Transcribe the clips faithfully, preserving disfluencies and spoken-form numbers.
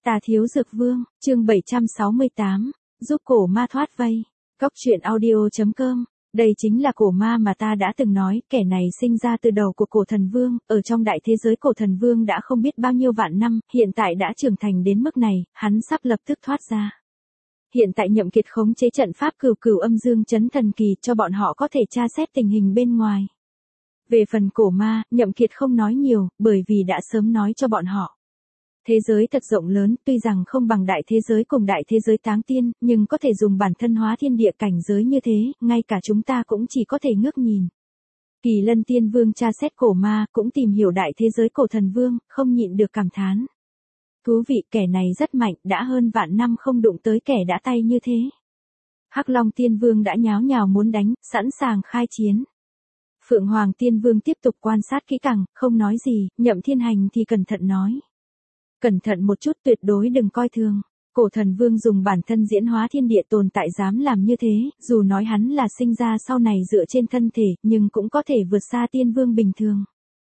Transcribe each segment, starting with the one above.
Tà Thiếu Dược Vương, chương bảy trăm sáu mươi tám, giúp cổ ma thoát vây. Cóc truyện audio chấm com. Đây chính là cổ ma mà ta đã từng nói, kẻ này sinh ra từ đầu của cổ thần vương, ở trong đại thế giới cổ thần vương đã không biết bao nhiêu vạn năm, hiện tại đã trưởng thành đến mức này, hắn sắp lập tức thoát ra. Hiện tại Nhậm Kiệt khống chế trận pháp cửu cửu âm dương chấn thần kỳ cho bọn họ có thể tra xét tình hình bên ngoài. Về phần cổ ma, Nhậm Kiệt không nói nhiều, bởi vì đã sớm nói cho bọn họ. Thế giới thật rộng lớn, tuy rằng không bằng đại thế giới cùng đại thế giới táng tiên, nhưng có thể dùng bản thân hóa thiên địa cảnh giới như thế, ngay cả chúng ta cũng chỉ có thể ngước nhìn. Kỳ Lân Tiên Vương tra xét cổ ma, cũng tìm hiểu đại thế giới cổ thần vương, không nhịn được cảm thán. Thú vị, kẻ này rất mạnh, đã hơn vạn năm không đụng tới kẻ đã tay như thế. Hắc Long Tiên Vương đã nháo nhào muốn đánh, sẵn sàng khai chiến. Phượng Hoàng Tiên Vương tiếp tục quan sát kỹ càng, không nói gì, Nhậm Thiên Hành thì cẩn thận nói. Cẩn thận một chút, tuyệt đối đừng coi thường. Cổ thần vương dùng bản thân diễn hóa thiên địa tồn tại dám làm như thế, dù nói hắn là sinh ra sau này dựa trên thân thể, nhưng cũng có thể vượt xa tiên vương bình thường.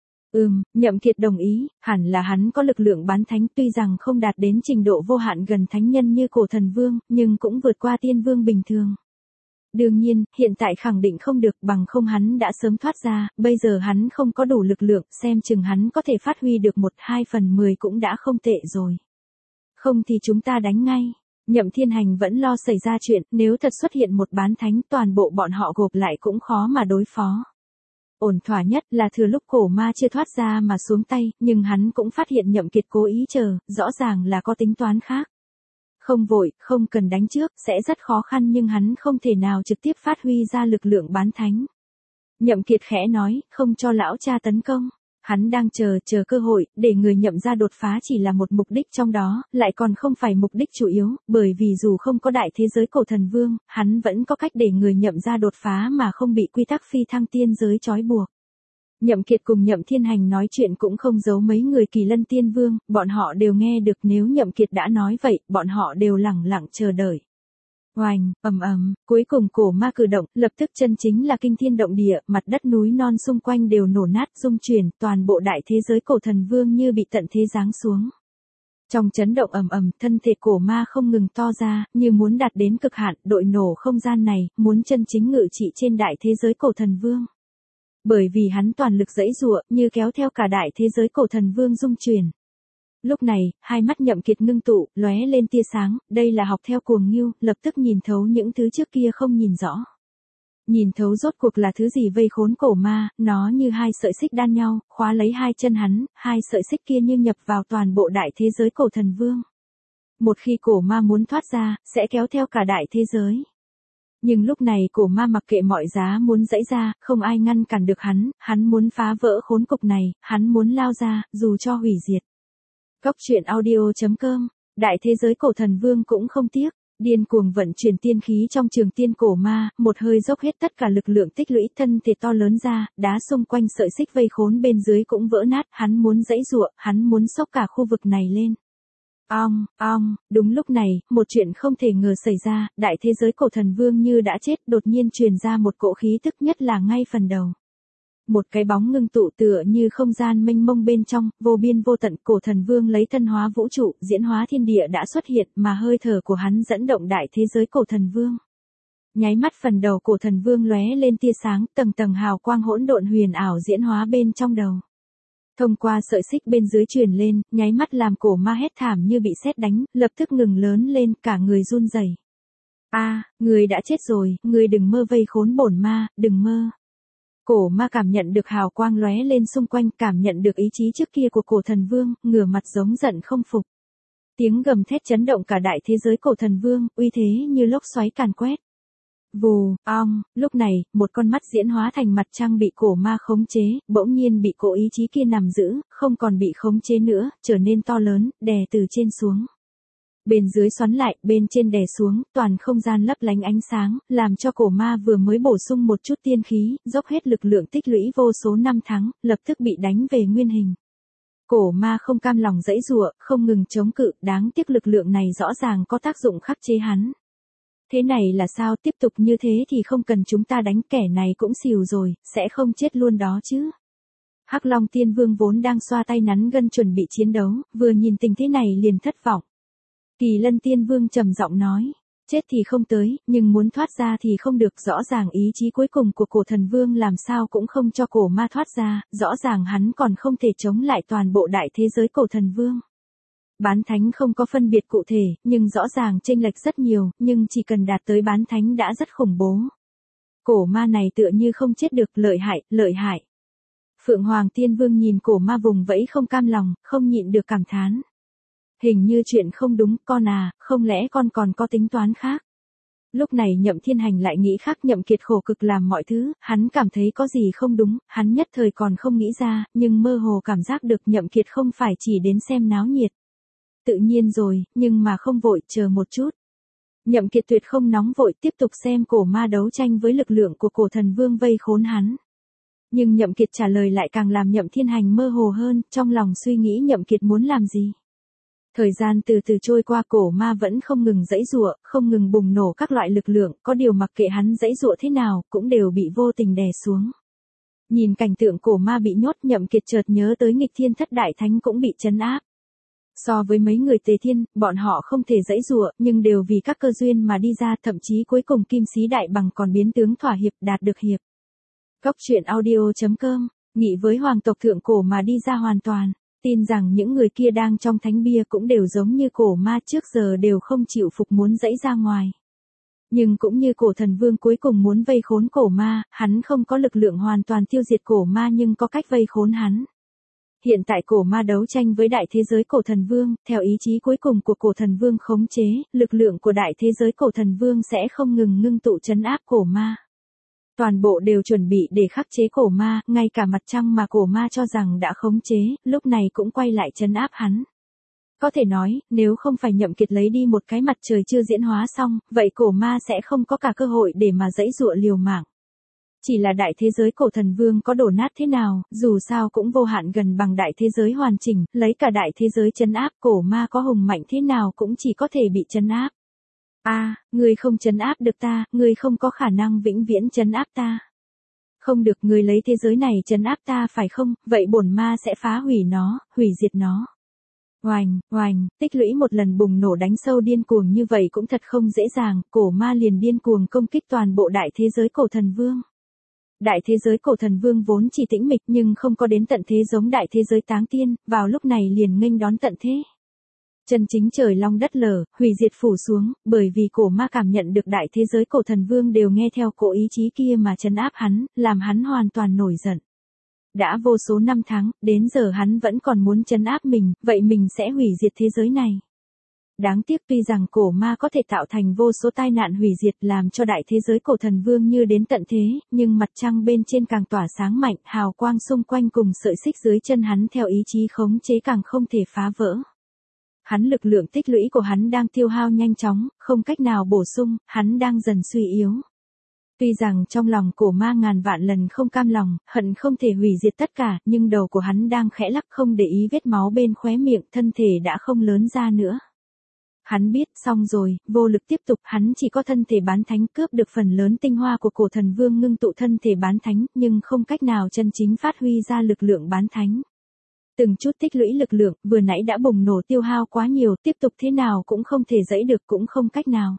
Ừm, Nhậm Kiệt đồng ý, hẳn là hắn có lực lượng bán thánh, tuy rằng không đạt đến trình độ vô hạn gần thánh nhân như cổ thần vương, nhưng cũng vượt qua tiên vương bình thường. Đương nhiên, hiện tại khẳng định không được, bằng không hắn đã sớm thoát ra, bây giờ hắn không có đủ lực lượng, xem chừng hắn có thể phát huy được một hai phần mười cũng đã không tệ rồi. Không thì chúng ta đánh ngay. Nhậm Thiên Hành vẫn lo xảy ra chuyện, nếu thật xuất hiện một bán thánh, toàn bộ bọn họ gộp lại cũng khó mà đối phó. Ổn thỏa nhất là thừa lúc cổ ma chưa thoát ra mà xuống tay, nhưng hắn cũng phát hiện Nhậm Kiệt cố ý chờ, rõ ràng là có tính toán khác. Không vội, không cần đánh trước, sẽ rất khó khăn nhưng hắn không thể nào trực tiếp phát huy ra lực lượng bán thánh. Nhậm Kiệt khẽ nói, không cho lão cha tấn công. Hắn đang chờ, chờ cơ hội, để người Nhậm gia đột phá chỉ là một mục đích trong đó, lại còn không phải mục đích chủ yếu, bởi vì dù không có đại thế giới cổ thần vương, hắn vẫn có cách để người Nhậm gia đột phá mà không bị quy tắc phi thăng tiên giới trói buộc. Nhậm Kiệt cùng Nhậm Thiên Hành nói chuyện cũng không giấu mấy người Kỳ Lân Tiên Vương, bọn họ đều nghe được, nếu Nhậm Kiệt đã nói vậy, bọn họ đều lẳng lặng chờ đợi. Oanh, ầm ầm, cuối cùng cổ ma cử động, lập tức chân chính là kinh thiên động địa, mặt đất núi non xung quanh đều nổ nát rung chuyển, toàn bộ đại thế giới cổ thần vương như bị tận thế giáng xuống. Trong chấn động ầm ầm, thân thể cổ ma không ngừng to ra, như muốn đạt đến cực hạn, đội nổ không gian này, muốn chân chính ngự trị trên đại thế giới cổ thần vương. Bởi vì hắn toàn lực giãy giụa, như kéo theo cả đại thế giới cổ thần vương rung chuyển. Lúc này, hai mắt Nhậm Kiệt ngưng tụ, lóe lên tia sáng, đây là học theo Cuồng Ngưu, lập tức nhìn thấu những thứ trước kia không nhìn rõ. Nhìn thấu rốt cuộc là thứ gì vây khốn cổ ma, nó như hai sợi xích đan nhau, khóa lấy hai chân hắn, hai sợi xích kia như nhập vào toàn bộ đại thế giới cổ thần vương. Một khi cổ ma muốn thoát ra, sẽ kéo theo cả đại thế giới. Nhưng lúc này cổ ma mặc kệ mọi giá muốn giãy ra, không ai ngăn cản được hắn, hắn muốn phá vỡ khốn cục này, hắn muốn lao ra, dù cho hủy diệt. Cóc truyện audio chấm com, đại thế giới cổ thần vương cũng không tiếc, điên cuồng vận chuyển tiên khí trong trường tiên cổ ma, một hơi dốc hết tất cả lực lượng tích lũy, thân thể to lớn ra, đá xung quanh sợi xích vây khốn bên dưới cũng vỡ nát, hắn muốn giãy giụa, hắn muốn xốc cả khu vực này lên. Ong, ong, đúng lúc này, một chuyện không thể ngờ xảy ra, đại thế giới cổ thần vương như đã chết, đột nhiên truyền ra một cỗ khí tức, nhất là ngay phần đầu. Một cái bóng ngưng tụ tựa như không gian mênh mông bên trong, vô biên vô tận, cổ thần vương lấy thân hóa vũ trụ, diễn hóa thiên địa đã xuất hiện, mà hơi thở của hắn dẫn động đại thế giới cổ thần vương. Nháy mắt phần đầu cổ thần vương lóe lên tia sáng, tầng tầng hào quang hỗn độn huyền ảo diễn hóa bên trong đầu. Thông qua sợi xích bên dưới truyền lên, nháy mắt làm cổ ma hét thảm như bị sét đánh, lập tức ngừng lớn lên, cả người run rẩy. A, người đã chết rồi, người đừng mơ vây khốn bổn ma, đừng mơ. Cổ ma cảm nhận được hào quang lóe lên xung quanh, cảm nhận được ý chí trước kia của cổ thần vương, ngửa mặt giống giận không phục. Tiếng gầm thét chấn động cả đại thế giới cổ thần vương, uy thế như lốc xoáy càn quét. Vù, ong, lúc này, một con mắt diễn hóa thành mặt trăng bị cổ ma khống chế, bỗng nhiên bị cổ ý chí kia nằm giữ, không còn bị khống chế nữa, trở nên to lớn, đè từ trên xuống. Bên dưới xoắn lại, bên trên đè xuống, toàn không gian lấp lánh ánh sáng, làm cho cổ ma vừa mới bổ sung một chút tiên khí, dốc hết lực lượng tích lũy vô số năm tháng, lập tức bị đánh về nguyên hình. Cổ ma không cam lòng giãy giụa, không ngừng chống cự, đáng tiếc lực lượng này rõ ràng có tác dụng khắc chế hắn. Thế này là sao, tiếp tục như thế thì không cần chúng ta đánh, kẻ này cũng xìu rồi, sẽ không chết luôn đó chứ. Hắc Long Tiên Vương vốn đang xoa tay nắn gân chuẩn bị chiến đấu, vừa nhìn tình thế này liền thất vọng. Kỳ Lân Tiên Vương trầm giọng nói, chết thì không tới, nhưng muốn thoát ra thì không được, rõ ràng ý chí cuối cùng của cổ thần vương làm sao cũng không cho cổ ma thoát ra, rõ ràng hắn còn không thể chống lại toàn bộ đại thế giới cổ thần vương. Bán thánh không có phân biệt cụ thể, nhưng rõ ràng chênh lệch rất nhiều, nhưng chỉ cần đạt tới bán thánh đã rất khủng bố. Cổ ma này tựa như không chết được, lợi hại, lợi hại. Phượng Hoàng Tiên Vương nhìn cổ ma vùng vẫy không cam lòng, không nhịn được cảm thán. Hình như chuyện không đúng, con à, không lẽ con còn có tính toán khác? Lúc này Nhậm Thiên Hành lại nghĩ khác, Nhậm Kiệt khổ cực làm mọi thứ, hắn cảm thấy có gì không đúng, hắn nhất thời còn không nghĩ ra, nhưng mơ hồ cảm giác được Nhậm Kiệt không phải chỉ đến xem náo nhiệt. Tự nhiên rồi, nhưng mà không vội, chờ một chút. Nhậm Kiệt tuyệt không nóng vội, tiếp tục xem cổ ma đấu tranh với lực lượng của cổ thần vương vây khốn hắn. Nhưng Nhậm Kiệt trả lời lại càng làm Nhậm Thiên Hành mơ hồ hơn, trong lòng suy nghĩ Nhậm Kiệt muốn làm gì. Thời gian từ từ trôi qua, cổ ma vẫn không ngừng giãy giụa, không ngừng bùng nổ các loại lực lượng, có điều mặc kệ hắn giãy giụa thế nào, cũng đều bị vô tình đè xuống. Nhìn cảnh tượng cổ ma bị nhốt, Nhậm Kiệt chợt nhớ tới Nghịch Thiên Thất Đại Thánh cũng bị trấn áp. So với mấy người Tề Thiên, bọn họ không thể giãy giụa, nhưng đều vì các cơ duyên mà đi ra, thậm chí cuối cùng Kim Sĩ Đại Bằng còn biến tướng thỏa hiệp, đạt được hiệp. Góc truyện audio chấm com, nghĩ với hoàng tộc thượng cổ mà đi ra hoàn toàn, tin rằng những người kia đang trong thánh bia cũng đều giống như cổ ma trước giờ đều không chịu phục muốn giãy ra ngoài. Nhưng cũng như cổ thần vương cuối cùng muốn vây khốn cổ ma, hắn không có lực lượng hoàn toàn tiêu diệt cổ ma nhưng có cách vây khốn hắn. Hiện tại cổ ma đấu tranh với đại thế giới cổ thần vương, theo ý chí cuối cùng của cổ thần vương khống chế, lực lượng của đại thế giới cổ thần vương sẽ không ngừng ngưng tụ trấn áp cổ ma. Toàn bộ đều chuẩn bị để khắc chế cổ ma, ngay cả mặt trăng mà cổ ma cho rằng đã khống chế, lúc này cũng quay lại trấn áp hắn. Có thể nói, nếu không phải Nhậm Kiệt lấy đi một cái mặt trời chưa diễn hóa xong, vậy cổ ma sẽ không có cả cơ hội để mà giãy giụa liều mạng. Chỉ là đại thế giới cổ thần vương có đổ nát thế nào, dù sao cũng vô hạn gần bằng đại thế giới hoàn chỉnh, lấy cả đại thế giới trấn áp, cổ ma có hùng mạnh thế nào cũng chỉ có thể bị trấn áp. A, à, ngươi không trấn áp được ta, ngươi không có khả năng vĩnh viễn trấn áp ta. Không được, ngươi lấy thế giới này trấn áp ta phải không, vậy bổn ma sẽ phá hủy nó, hủy diệt nó. Oành, oành, tích lũy một lần bùng nổ đánh sâu điên cuồng như vậy cũng thật không dễ dàng, cổ ma liền điên cuồng công kích toàn bộ đại thế giới cổ thần vương. Đại thế giới cổ thần vương vốn chỉ tĩnh mịch nhưng không có đến tận thế giống đại thế giới táng tiên, vào lúc này liền nghênh đón tận thế. Chân chính trời long đất lở, hủy diệt phủ xuống, bởi vì cổ ma cảm nhận được đại thế giới cổ thần vương đều nghe theo cổ ý chí kia mà trấn áp hắn, làm hắn hoàn toàn nổi giận. Đã vô số năm tháng, đến giờ hắn vẫn còn muốn trấn áp mình, vậy mình sẽ hủy diệt thế giới này. Đáng tiếc tuy rằng cổ ma có thể tạo thành vô số tai nạn hủy diệt làm cho đại thế giới cổ thần vương như đến tận thế, nhưng mặt trăng bên trên càng tỏa sáng mạnh, hào quang xung quanh cùng sợi xích dưới chân hắn theo ý chí khống chế càng không thể phá vỡ. Hắn lực lượng tích lũy của hắn đang tiêu hao nhanh chóng, không cách nào bổ sung, hắn đang dần suy yếu. Tuy rằng trong lòng cổ ma ngàn vạn lần không cam lòng, hận không thể hủy diệt tất cả, nhưng đầu của hắn đang khẽ lắc không để ý vết máu bên khóe miệng, thân thể đã không lớn ra nữa. Hắn biết, xong rồi, vô lực tiếp tục, hắn chỉ có thân thể bán thánh cướp được phần lớn tinh hoa của cổ thần vương ngưng tụ thân thể bán thánh, nhưng không cách nào chân chính phát huy ra lực lượng bán thánh. Từng chút tích lũy lực lượng, vừa nãy đã bùng nổ tiêu hao quá nhiều, tiếp tục thế nào cũng không thể dẫy được, cũng không cách nào.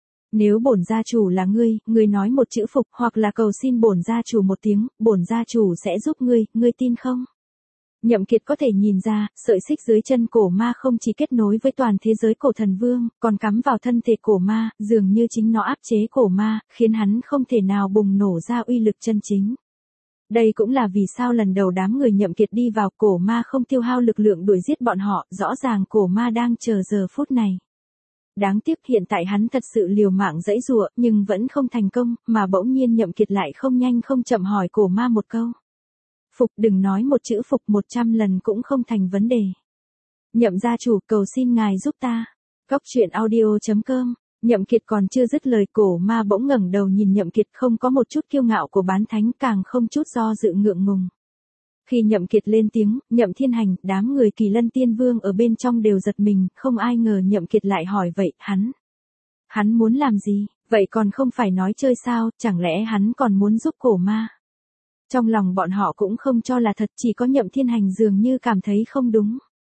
Nếu bổn gia chủ là ngươi, ngươi nói một chữ phục, hoặc là cầu xin bổn gia chủ một tiếng, bổn gia chủ sẽ giúp ngươi, ngươi tin không? Nhậm Kiệt có thể nhìn ra, sợi xích dưới chân cổ ma không chỉ kết nối với toàn thế giới cổ thần vương, còn cắm vào thân thể cổ ma, dường như chính nó áp chế cổ ma, khiến hắn không thể nào bùng nổ ra uy lực chân chính. Đây cũng là vì sao lần đầu đám người Nhậm Kiệt đi vào, cổ ma không tiêu hao lực lượng đuổi giết bọn họ, rõ ràng cổ ma đang chờ giờ phút này. Đáng tiếc hiện tại hắn thật sự liều mạng giãy giụa, nhưng vẫn không thành công, mà bỗng nhiên Nhậm Kiệt lại không nhanh không chậm hỏi cổ ma một câu. Phục, đừng nói một chữ phục một trăm lần cũng không thành vấn đề. Nhậm gia chủ, cầu xin ngài giúp ta. Góc truyện audio chấm com. Nhậm Kiệt còn chưa dứt lời, cổ ma bỗng ngẩng đầu nhìn Nhậm Kiệt, không có một chút kiêu ngạo của bán thánh, càng không chút do dự ngượng ngùng. Khi Nhậm Kiệt lên tiếng, Nhậm Thiên Hành, đám người Kỳ Lân Tiên Vương ở bên trong đều giật mình, không ai ngờ Nhậm Kiệt lại hỏi vậy, hắn. Hắn muốn làm gì, vậy còn không phải nói chơi sao, chẳng lẽ hắn còn muốn giúp cổ ma? Trong lòng bọn họ cũng không cho là thật, chỉ có Nhậm Thiên Hành dường như cảm thấy không đúng.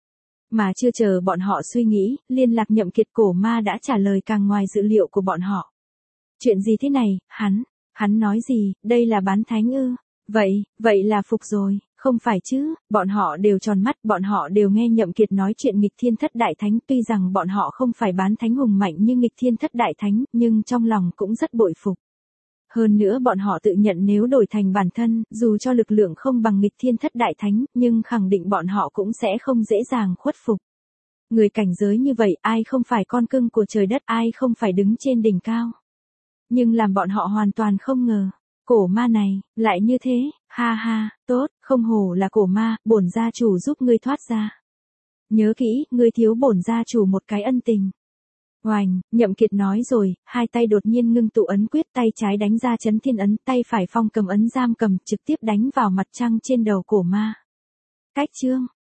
Mà chưa chờ bọn họ suy nghĩ, liên lạc Nhậm Kiệt cổ ma đã trả lời càng ngoài dự liệu của bọn họ. Chuyện gì thế này, hắn, hắn nói gì, đây là bán thánh ư? Vậy, vậy là phục rồi, không phải chứ, bọn họ đều tròn mắt, bọn họ đều nghe Nhậm Kiệt nói chuyện nghịch thiên thất đại thánh, tuy rằng bọn họ không phải bán thánh hùng mạnh như nghịch thiên thất đại thánh, nhưng trong lòng cũng rất bội phục. Hơn nữa bọn họ tự nhận nếu đổi thành bản thân, dù cho lực lượng không bằng nghịch thiên thất đại thánh, nhưng khẳng định bọn họ cũng sẽ không dễ dàng khuất phục. Người cảnh giới như vậy, ai không phải con cưng của trời đất, ai không phải đứng trên đỉnh cao. Nhưng làm bọn họ hoàn toàn không ngờ, cổ ma này, lại như thế, ha ha, tốt, không hổ là cổ ma, bổn gia chủ giúp ngươi thoát ra. Nhớ kỹ, ngươi thiếu bổn gia chủ một cái ân tình. Oành, Nhậm Kiệt nói rồi, hai tay đột nhiên ngưng tụ ấn quyết, tay trái đánh ra chấn thiên ấn, tay phải phong cầm ấn giam cầm, trực tiếp đánh vào mặt trăng trên đầu cổ ma. Cách chương